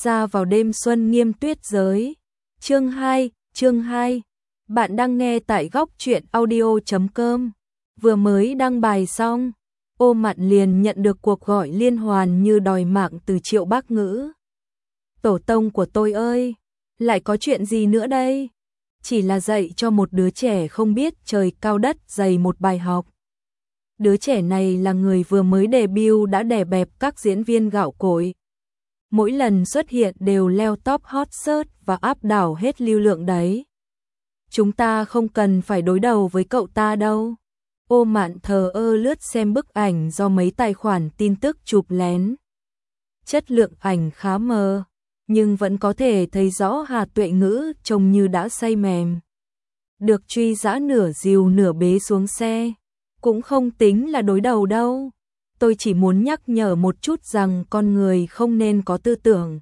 ra vào đêm xuân nghiêm tuyết giới. Chương 2. Bạn đang nghe tại góc truyện audio.com. Vừa mới đăng bài xong, Ô Mạn liền nhận được cuộc gọi liên hoàn như đòi mạng từ Triệu Bác Ngữ. Tổ tông của tôi ơi, lại có chuyện gì nữa đây? Chỉ là dạy cho một đứa trẻ không biết trời cao đất dày một bài học. Đứa trẻ này là người vừa mới debut đã đè bẹp các diễn viên gạo cội. Mỗi lần xuất hiện đều leo top hot search và áp đảo hết lưu lượng đấy. Chúng ta không cần phải đối đầu với cậu ta đâu. Ô Mạn thờ ơ lướt xem bức ảnh do mấy tài khoản tin tức chụp lén. Chất lượng ảnh khá mờ, nhưng vẫn có thể thấy rõ Hà Tuệ Ngữ trông như đã say mềm. Được truy dã nửa dìu nửa bế xuống xe, cũng không tính là đối đầu đâu. Tôi chỉ muốn nhắc nhở một chút rằng con người không nên có tư tưởng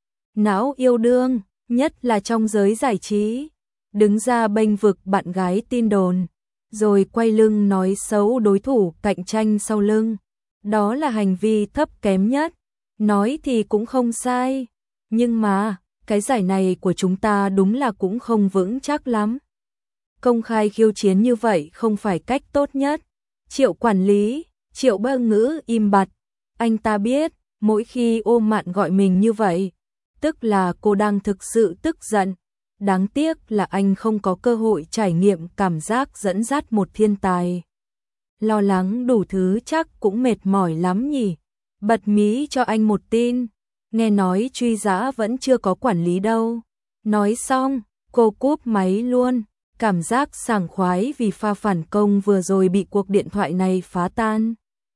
não yêu đương, nhất là trong giới giải trí. Đứng ra bênh vực bạn gái tin đồn, rồi quay lưng nói xấu đối thủ cạnh tranh sau lưng. Đó là hành vi thấp kém nhất. Nói thì cũng không sai, nhưng mà cái giải này của chúng ta đúng là cũng không vững chắc lắm. Công khai khiêu chiến như vậy không phải cách tốt nhất. Triệu quản lý, Triệu Bác Ngữ im bặt. Anh ta biết, mỗi khi Ô Mạn gọi mình như vậy, tức là cô đang thực sự tức giận. Đáng tiếc là anh không có cơ hội trải nghiệm cảm giác dẫn dắt một thiên tài. Lo lắng đủ thứ chắc cũng mệt mỏi lắm nhỉ. Bật mí cho anh một tin, nghe nói truy dã vẫn chưa có quản lý đâu. Nói xong, cô cúp máy luôn. Cảm giác sảng khoái vì pha phản công vừa rồi bị cuộc điện thoại này phá tan.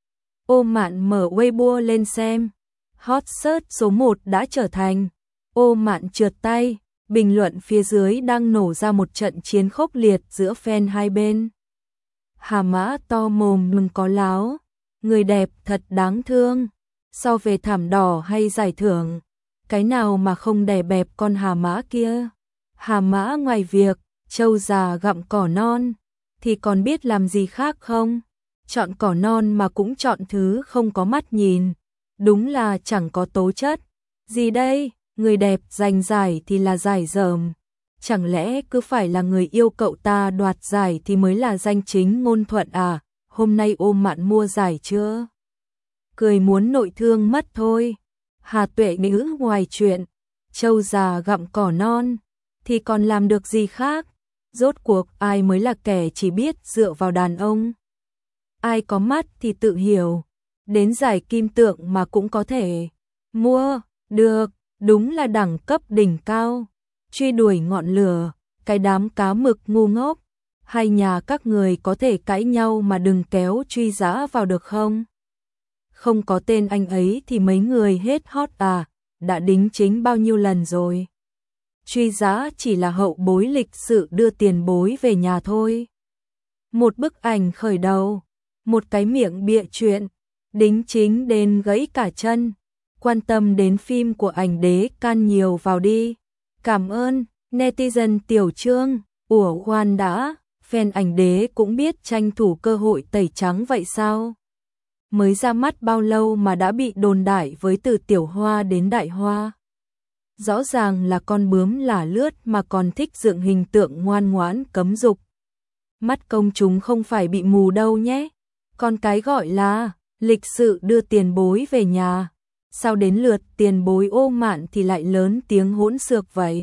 Ô Mạn mở Weibo lên xem. Hot search số 1 đã trở thành. Ô Mạn trượt tay. Bình luận phía dưới đang nổ ra một trận chiến khốc liệt giữa fan hai bên. Hà Mã to mồm mừng có láo. Người đẹp thật đáng thương. So về thảm đỏ hay giải thưởng, cái nào mà không đè bẹp con Hà Mã kia. Hà Mã ngoài việc trâu già gặm cỏ non, thì còn biết làm gì khác không? Chọn cỏ non mà cũng chọn thứ không có mắt nhìn. Đúng là chẳng có tố chất. Gì đây? Người đẹp giành giải thì là giải dởm. Chẳng lẽ cứ phải là người yêu cậu ta đoạt giải thì mới là danh chính ngôn thuận à? Hôm nay Ô Mạn mua giải chưa? Cười muốn nội thương mất thôi. Hà Tuệ Ngữ ngoài chuyện trâu già gặm cỏ non thì còn làm được gì khác? Rốt cuộc ai mới là kẻ chỉ biết dựa vào đàn ông? Ai có mắt thì tự hiểu. Đến giải kim tượng mà cũng có thể mua được. Đúng là đẳng cấp đỉnh cao. Truy đuổi ngọn lửa, cái đám cá mực ngu ngốc. Hai nhà các người có thể cãi nhau mà đừng kéo truy dã vào được không? Không có tên anh ấy thì mấy người hết hot à? Đã đính chính bao nhiêu lần rồi? Truy dã chỉ là hậu bối lịch sự đưa tiền bối về nhà thôi. Một bức ảnh khởi đầu, một cái miệng bịa chuyện, đính chính đến gãy cả chân. Quan tâm đến phim của ảnh đế can nhiều vào đi. Cảm ơn, netizen Tiểu Trương. Ủa khoan đã, fan ảnh đế cũng biết tranh thủ cơ hội tẩy trắng vậy sao? Mới ra mắt bao lâu mà đã bị đồn đại với từ tiểu hoa đến đại hoa? Rõ ràng là con bướm lả lướt mà còn thích dựng hình tượng ngoan ngoãn cấm dục. Mắt công chúng không phải bị mù đâu nhé. Còn cái gọi là lịch sự đưa tiền bối về nhà, sao đến lượt tiền bối Ô Mạn thì lại lớn tiếng hỗn xược vậy?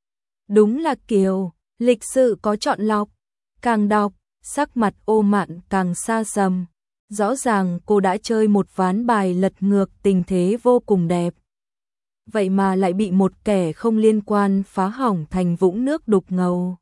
Đúng là kiểu lịch sự có chọn lọc. Càng đọc, sắc mặt Ô Mạn càng xa sầm. Rõ ràng cô đã chơi một ván bài lật ngược tình thế vô cùng đẹp. Vậy mà lại bị một kẻ không liên quan phá hỏng thành vũng nước đục ngầu.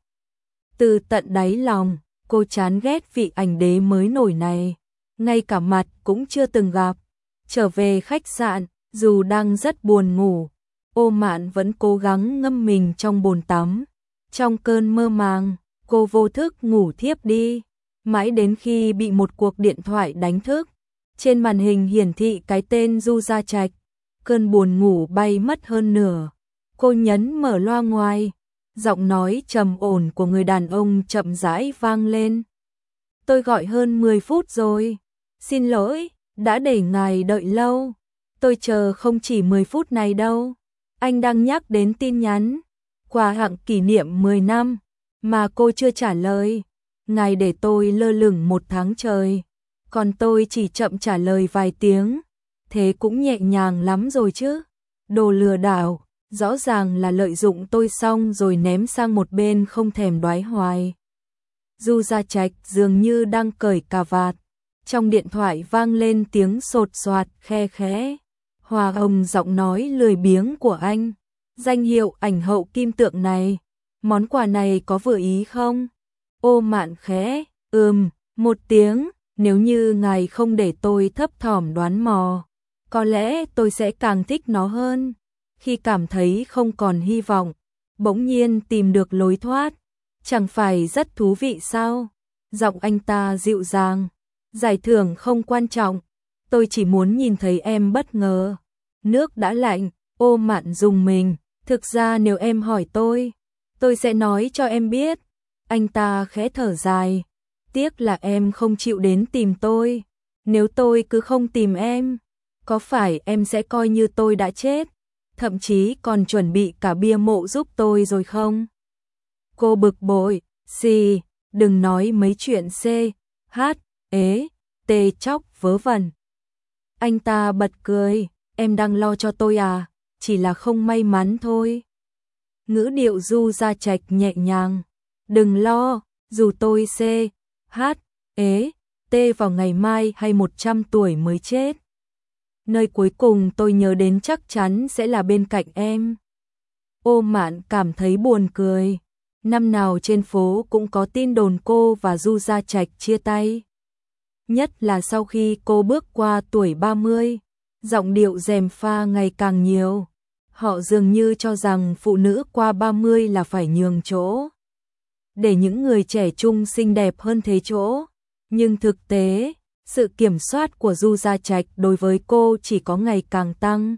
Từ tận đáy lòng, cô chán ghét vị ảnh đế mới nổi này. Ngay cả mặt cũng chưa từng gặp. Trở về khách sạn, dù đang rất buồn ngủ, Ô Mạn vẫn cố gắng ngâm mình trong bồn tắm. Trong cơn mơ màng, cô vô thức ngủ thiếp đi. Mãi đến khi bị một cuộc điện thoại đánh thức. Trên màn hình hiển thị cái tên Du Gia Trạch. Cơn buồn ngủ bay mất hơn nửa. Cô nhấn mở loa ngoài. Giọng nói trầm ổn của người đàn ông chậm rãi vang lên. Tôi gọi hơn 10 phút rồi. Xin lỗi, đã để ngài đợi lâu. Tôi chờ không chỉ 10 phút này đâu. Anh đang nhắc đến tin nhắn quà tặng kỷ niệm 10 năm mà cô chưa trả lời. Ngài để tôi lơ lửng 1 tháng trời, còn tôi chỉ chậm trả lời vài tiếng. Thế cũng nhẹ nhàng lắm rồi chứ. Đồ lừa đảo, rõ ràng là lợi dụng tôi xong rồi ném sang một bên không thèm đoái hoài. Du Gia Trạch dường như đang cởi cà vạt. Trong điện thoại vang lên tiếng sột soạt khe khẽ. Hòa Hồng giọng nói lười biếng của anh. Danh hiệu ảnh hậu kim tượng này, món quà này có vừa ý không? Ô Mạn khẽ, một tiếng, nếu như ngài không để tôi thấp thỏm đoán mò, có lẽ tôi sẽ càng thích nó hơn. Khi cảm thấy không còn hy vọng, bỗng nhiên tìm được lối thoát, chẳng phải rất thú vị sao? Giọng anh ta dịu dàng, giải thưởng không quan trọng, tôi chỉ muốn nhìn thấy em bất ngờ. Nước đã lạnh, Ô Mạn rùng mình, thực ra nếu em hỏi tôi sẽ nói cho em biết. Anh ta khẽ thở dài, tiếc là em không chịu đến tìm tôi. Nếu tôi cứ không tìm em, có phải em sẽ coi như tôi đã chết, thậm chí còn chuẩn bị cả bia mộ giúp tôi rồi không? Cô bực bội, xì, đừng nói mấy chuyện C, H, ế, T chóc vớ vẩn. Anh ta bật cười, em đang lo cho tôi à, chỉ là không may mắn thôi. Ngữ điệu Du Gia Trạch nhẹ nhàng, đừng lo, dù tôi C, H, ế, T vào ngày mai hay 100 tuổi mới chết. Nơi cuối cùng tôi nhớ đến chắc chắn sẽ là bên cạnh em. Ô Mạn cảm thấy buồn cười. Năm nào trên phố cũng có tin đồn cô và Du Gia Trạch chia tay. Nhất là sau khi cô bước qua tuổi 30, giọng điệu gièm pha ngày càng nhiều. Họ dường như cho rằng phụ nữ qua 30 là phải nhường chỗ để những người trẻ trung xinh đẹp hơn thế chỗ. Nhưng thực tế, sự kiểm soát của Du Gia Trạch đối với cô chỉ có ngày càng tăng.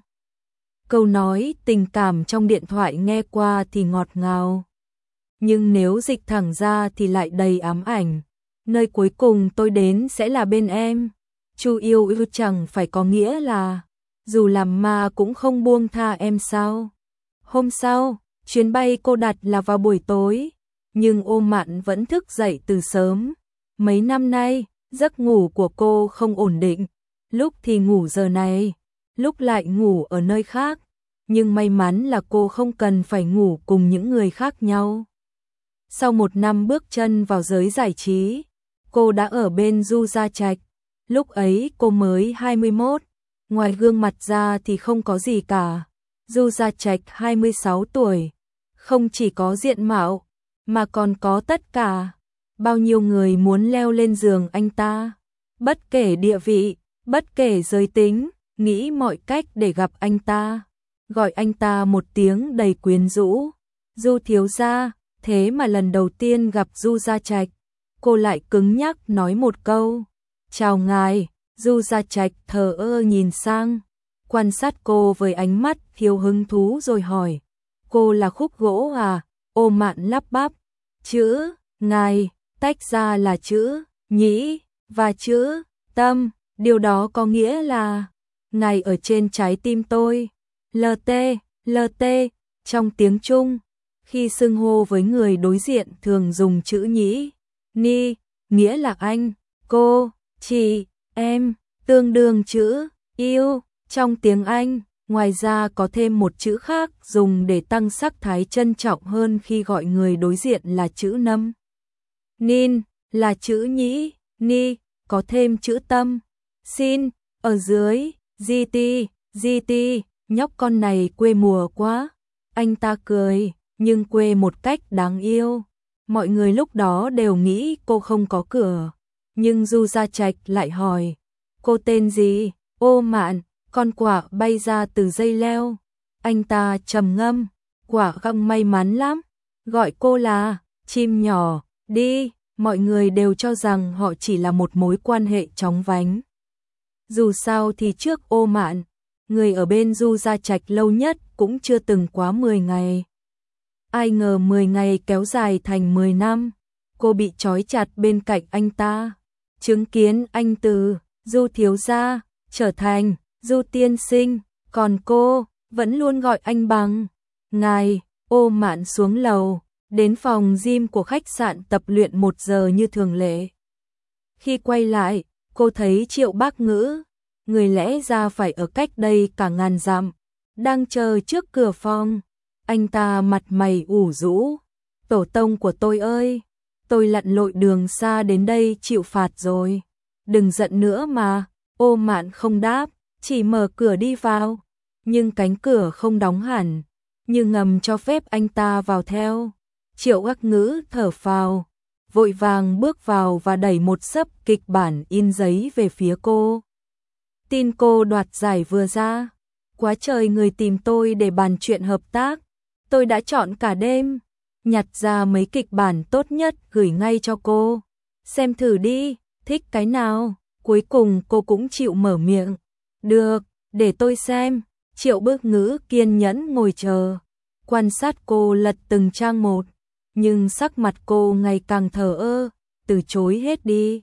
Câu nói tình cảm trong điện thoại nghe qua thì ngọt ngào, nhưng nếu dịch thẳng ra thì lại đầy ám ảnh. Nơi cuối cùng tôi đến sẽ là bên em. Chu yêu chẳng phải có nghĩa là dù làm ma cũng không buông tha em sao? Hôm sau, chuyến bay cô đặt là vào buổi tối, nhưng Ô Mạn vẫn thức dậy từ sớm. Mấy năm nay, giấc ngủ của cô không ổn định, lúc thì ngủ giờ này, lúc lại ngủ ở nơi khác, nhưng may mắn là cô không cần phải ngủ cùng những người khác nhau. Sau 1 năm bước chân vào giới giải trí, cô đã ở bên Du Gia Trạch. Lúc ấy cô mới 21, ngoài gương mặt ra thì không có gì cả. Du Gia Trạch 26 tuổi, không chỉ có diện mạo, mà còn có tất cả. Bao nhiêu người muốn leo lên giường anh ta, bất kể địa vị, bất kể giới tính, nghĩ mọi cách để gặp anh ta, gọi anh ta một tiếng đầy quyến rũ. Du thiếu gia, thế mà lần đầu tiên gặp Du Gia Trạch, cô lại cứng nhắc nói một câu, chào ngài. Du Gia Trạch thờ ơ nhìn sang, quan sát cô với ánh mắt thiếu hứng thú rồi hỏi, cô là khúc gỗ à? Ô Mạn lắp bắp, chữ ngài tách ra là chữ nhĩ và chữ tâm, điều đó có nghĩa là ngài ở trên trái tim tôi. LT, LT, trong tiếng Trung, khi xưng hô với người đối diện thường dùng chữ nhĩ, ni, nghĩa là anh, cô, chị, em, tương đương chữ yêu trong tiếng Anh. Ngoài ra có thêm một chữ khác dùng để tăng sắc thái trân trọng hơn khi gọi người đối diện là chữ nâm. Nin là chữ nhĩ, ni có thêm chữ tâm. Xin ở dưới, GT, nhóc con này quê mùa quá. Anh ta cười, nhưng quê một cách đáng yêu. Mọi người lúc đó đều nghĩ cô không có cửa, nhưng Du Gia Trạch lại hỏi, cô tên gì? Ô Mạn. Con quả bay ra từ dây leo. Anh ta trầm ngâm, quả găng may mắn lắm, gọi cô là chim nhỏ đi. Mọi người đều cho rằng họ chỉ là một mối quan hệ chóng vánh. Dù sao thì trước Ô Mạn, người ở bên Du Gia Trạch lâu nhất cũng chưa từng quá 10 ngày. Ai ngờ 10 ngày kéo dài thành 10 năm, cô bị trói chặt bên cạnh anh ta, chứng kiến anh từ Du thiếu gia trở thành Du tiên sinh, còn cô vẫn luôn gọi anh bằng ngài. Ô Mạn xuống lầu, đến phòng gym của khách sạn tập luyện 1 giờ như thường lệ. Khi quay lại, cô thấy Triệu Bác Ngữ, người lẽ ra phải ở cách đây cả ngàn dặm, đang chờ trước cửa phòng. Anh ta mặt mày ủ rũ. Tổ tông của tôi ơi, tôi lặn lội đường xa đến đây chịu phạt rồi. Đừng giận nữa mà. Ô Mạn không đáp, chỉ mở cửa đi vào. Nhưng cánh cửa không đóng hẳn, như ngầm cho phép anh ta vào theo. Triệu Bác Ngữ thở phào, vội vàng bước vào và đẩy một xấp kịch bản in giấy về phía cô. Tin cô đoạt giải vừa ra. Quá trời người tìm tôi để bàn chuyện hợp tác. Tôi đã chọn cả đêm, nhặt ra mấy kịch bản tốt nhất gửi ngay cho cô. Xem thử đi, thích cái nào? Cuối cùng cô cũng chịu mở miệng. Được, để tôi xem. Triệu Bác Ngữ kiên nhẫn ngồi chờ, quan sát cô lật từng trang một, nhưng sắc mặt cô ngày càng thờ ơ, từ chối hết đi.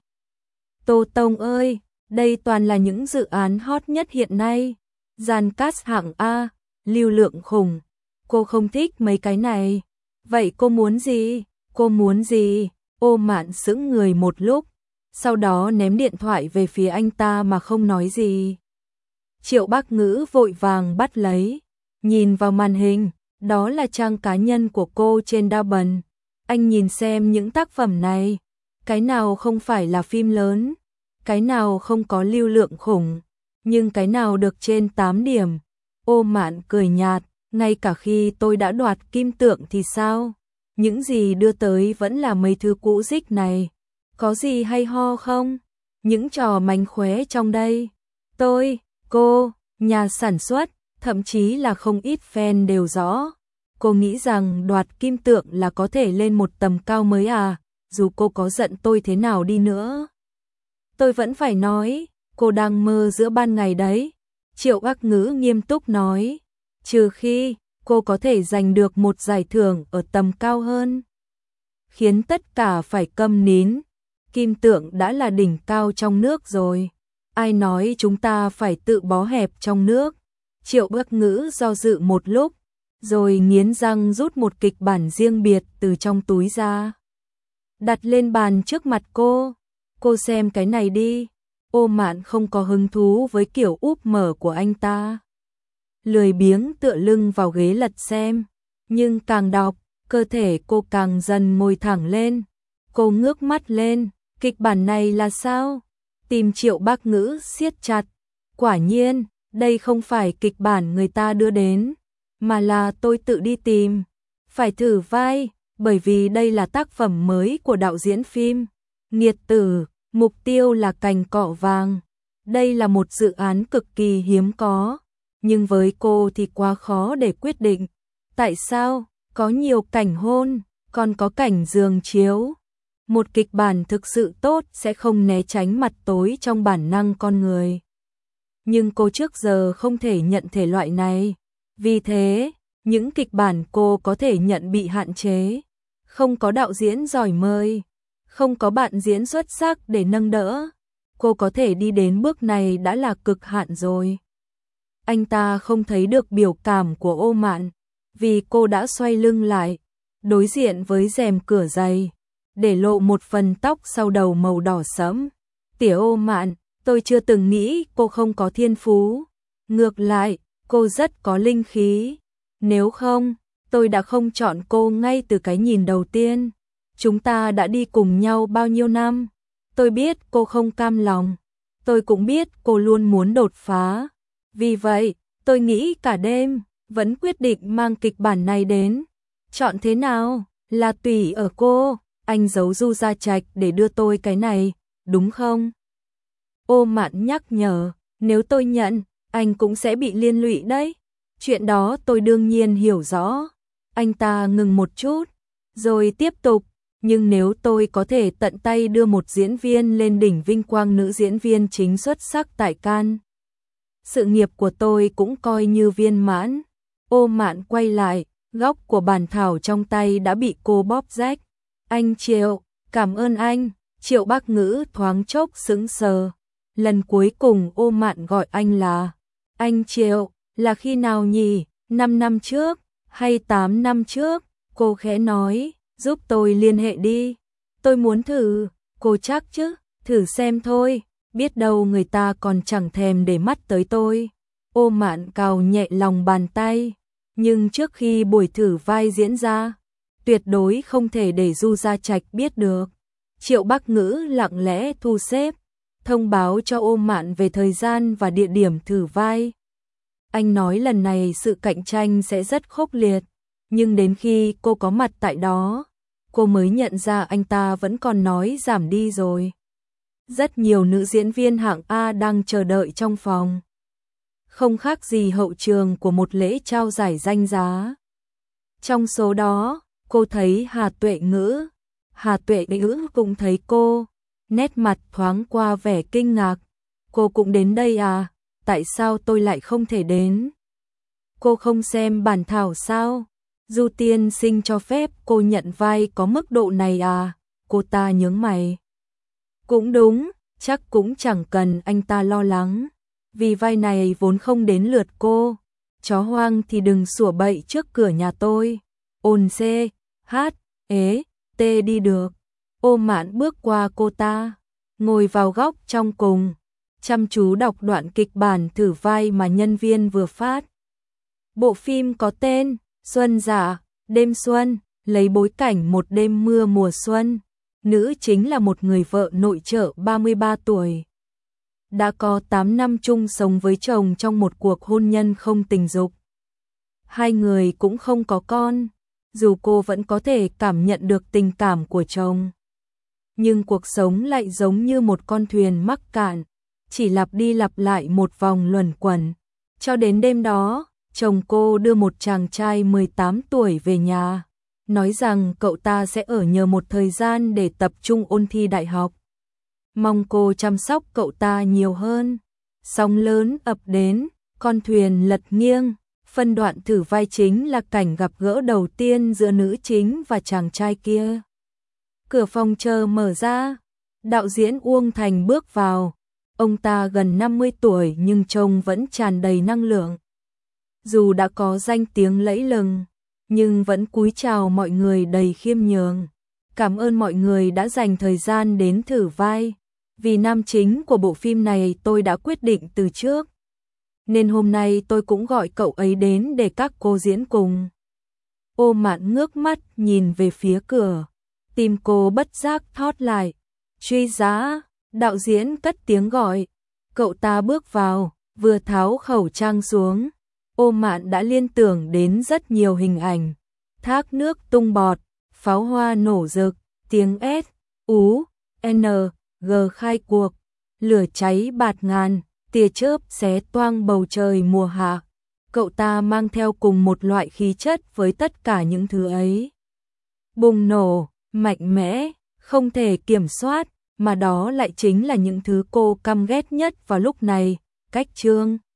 Tô Tông ơi, đây toàn là những dự án hot nhất hiện nay. Dàn cast hạng A, lưu lượng khủng. Cô không thích mấy cái này. Vậy cô muốn gì? Cô muốn gì? Ô Mạn sững người một lúc, sau đó ném điện thoại về phía anh ta mà không nói gì. Triệu Bác Ngữ vội vàng bắt lấy, nhìn vào màn hình, đó là trang cá nhân của cô trên Douban. Anh nhìn xem những tác phẩm này, cái nào không phải là phim lớn, cái nào không có lưu lượng khủng, nhưng cái nào được trên 8 điểm. Ô Mạn cười nhạt, ngay cả khi tôi đã đoạt kim tượng thì sao? Những gì đưa tới vẫn là mấy thứ cũ rích này. Có gì hay ho không? Những trò mánh khóe trong đây. Tôi, cô, nhà sản xuất, thậm chí là không ít fan đều rõ. Cô nghĩ rằng đoạt kim tượng là có thể lên một tầm cao mới à? Dù cô có giận tôi thế nào đi nữa, tôi vẫn phải nói, cô đang mơ giữa ban ngày đấy. Triệu Bác Ngữ nghiêm túc nói, trừ khi cô có thể giành được một giải thưởng ở tầm cao hơn. Khiến tất cả phải câm nín. Kim tượng đã là đỉnh cao trong nước rồi. Ai nói chúng ta phải tự bó hẹp trong nước? Triệu Bác Ngữ do dự một lúc, rồi nghiến răng rút một kịch bản riêng biệt từ trong túi ra, đặt lên bàn trước mặt cô. Cô xem cái này đi. Ô Mạn không có hứng thú với kiểu úp mở của anh ta, lười biếng tựa lưng vào ghế lật xem. Nhưng càng đọc, cơ thể cô càng dần ngồi thẳng lên. Cô ngước mắt lên, kịch bản này là sao? Tìm Triệu Bác Ngữ siết chặt. Quả nhiên, đây không phải kịch bản người ta đưa đến, mà là tôi tự đi tìm. Phải thử vai, bởi vì đây là tác phẩm mới của đạo diễn phim Nghiệt Tử, mục tiêu là cành cọ vàng. Đây là một dự án cực kỳ hiếm có, nhưng với cô thì quá khó để quyết định. Tại sao? Có nhiều cảnh hôn, còn có cảnh giường chiếu. Một kịch bản thực sự tốt sẽ không né tránh mặt tối trong bản năng con người. Nhưng cô trước giờ không thể nhận thể loại này. Vì thế, những kịch bản cô có thể nhận bị hạn chế. Không có đạo diễn giỏi mời, không có bạn diễn xuất sắc để nâng đỡ. Cô có thể đi đến bước này đã là cực hạn rồi. Anh ta không thấy được biểu cảm của Ô Mạn, vì cô đã xoay lưng lại, đối diện với rèm cửa dày, để lộ một phần tóc sau đầu màu đỏ sẫm. Tiểu Ô Mạn, tôi chưa từng nghĩ cô không có thiên phú. Ngược lại, cô rất có linh khí. Nếu không, tôi đã không chọn cô ngay từ cái nhìn đầu tiên. Chúng ta đã đi cùng nhau bao nhiêu năm. Tôi biết cô không cam lòng. Tôi cũng biết cô luôn muốn đột phá. Vì vậy, tôi nghĩ cả đêm, vẫn quyết định mang kịch bản này đến. Chọn thế nào, là tùy ở cô. Anh giấu Du Gia Trạch để đưa tôi cái này, đúng không? Ô Mạn nhắc nhở, nếu tôi nhận, anh cũng sẽ bị liên lụy đấy. Chuyện đó tôi đương nhiên hiểu rõ. Anh ta ngừng một chút, rồi tiếp tục. Nhưng nếu tôi có thể tận tay đưa một diễn viên lên đỉnh vinh quang nữ diễn viên chính xuất sắc tại Cannes, sự nghiệp của tôi cũng coi như viên mãn. Ô Mạn quay lại, góc của bản thảo trong tay đã bị cô bóp rách. Anh Triệu, cảm ơn anh. Triệu Bác Ngữ thoáng chốc sững sờ. Lần cuối cùng Ô Mạn gọi anh là anh Triệu, Là khi nào nhỉ? 5 năm trước, hay 8 năm trước? Cô khẽ nói, giúp tôi liên hệ đi. Tôi muốn thử. Cô chắc chứ? Thử xem thôi, biết đâu người ta còn chẳng thèm để mắt tới tôi. Ô Mạn cào nhẹ lòng bàn tay, nhưng trước khi buổi thử vai diễn ra, tuyệt đối không thể để Du Gia Trạch biết được. Triệu Bắc Ngữ lặng lẽ thu xếp, thông báo cho Ô Mạn về thời gian và địa điểm thử vai. Anh nói lần này sự cạnh tranh sẽ rất khốc liệt, nhưng đến khi cô có mặt tại đó, cô mới nhận ra anh ta vẫn còn nói giảm đi rồi. Rất nhiều nữ diễn viên hạng A đang chờ đợi trong phòng. Không khác gì hậu trường của một lễ trao giải danh giá. Trong số đó, cô thấy Hà Tuệ Ngữ. Hà Tuệ Ngữ cũng thấy cô, nét mặt thoáng qua vẻ kinh ngạc. Cô cũng đến đây à? Tại sao tôi lại không thể đến? Cô không xem bản thảo sao? Du tiên sinh cho phép cô nhận vai có mức độ này à? Cô ta nhướng mày. Cũng đúng, chắc cũng chẳng cần anh ta lo lắng. Vì vai này vốn không đến lượt cô. Chó hoang thì đừng sủa bậy trước cửa nhà tôi. Ôn C, H, ế, T đi được. Ô Mạn bước qua cô ta, ngồi vào góc trong cùng, chăm chú đọc đoạn kịch bản thử vai mà nhân viên vừa phát. Bộ phim có tên Xuân Dạ, Đêm Xuân, lấy bối cảnh một đêm mưa mùa xuân. Nữ chính là một người vợ nội trợ 33 tuổi. Đã có 8 năm chung sống với chồng trong một cuộc hôn nhân không tình dục. Hai người cũng không có con, dù cô vẫn có thể cảm nhận được tình cảm của chồng. Nhưng cuộc sống lại giống như một con thuyền mắc cạn, chỉ lặp đi lặp lại một vòng luẩn quẩn. Cho đến đêm đó, chồng cô đưa một chàng trai 18 tuổi về nhà, nói rằng cậu ta sẽ ở nhờ một thời gian để tập trung ôn thi đại học. Mong cô chăm sóc cậu ta nhiều hơn. Sóng lớn ập đến, con thuyền lật nghiêng. Phân đoạn thử vai chính là cảnh gặp gỡ đầu tiên giữa nữ chính và chàng trai kia. Cửa phòng chờ mở ra, đạo diễn Uông Thành bước vào. Ông ta gần 50 tuổi nhưng trông vẫn tràn đầy năng lượng. Dù đã có danh tiếng lẫy lừng, nhưng vẫn cúi chào mọi người đầy khiêm nhường. Cảm ơn mọi người đã dành thời gian đến thử vai. Vì nam chính của bộ phim này tôi đã quyết định từ trước, nên hôm nay tôi cũng gọi cậu ấy đến để các cô diễn cùng. Ô Mạn ngước mắt nhìn về phía cửa, tim cô bất giác thót lại. Truy Giá, đạo diễn cất tiếng gọi. Cậu ta bước vào, vừa tháo khẩu trang xuống. Ô Mạn đã liên tưởng đến rất nhiều hình ảnh. Thác nước tung bọt, pháo hoa nổ rực, tiếng S, U, N, G khai cuộc, lửa cháy bạt ngàn, tia chớp xé toang bầu trời mùa hạ. Cậu ta mang theo cùng một loại khí chất với tất cả những thứ ấy. Bùng nổ, mạnh mẽ, không thể kiểm soát, mà đó lại chính là những thứ cô căm ghét nhất vào lúc này. Cách chương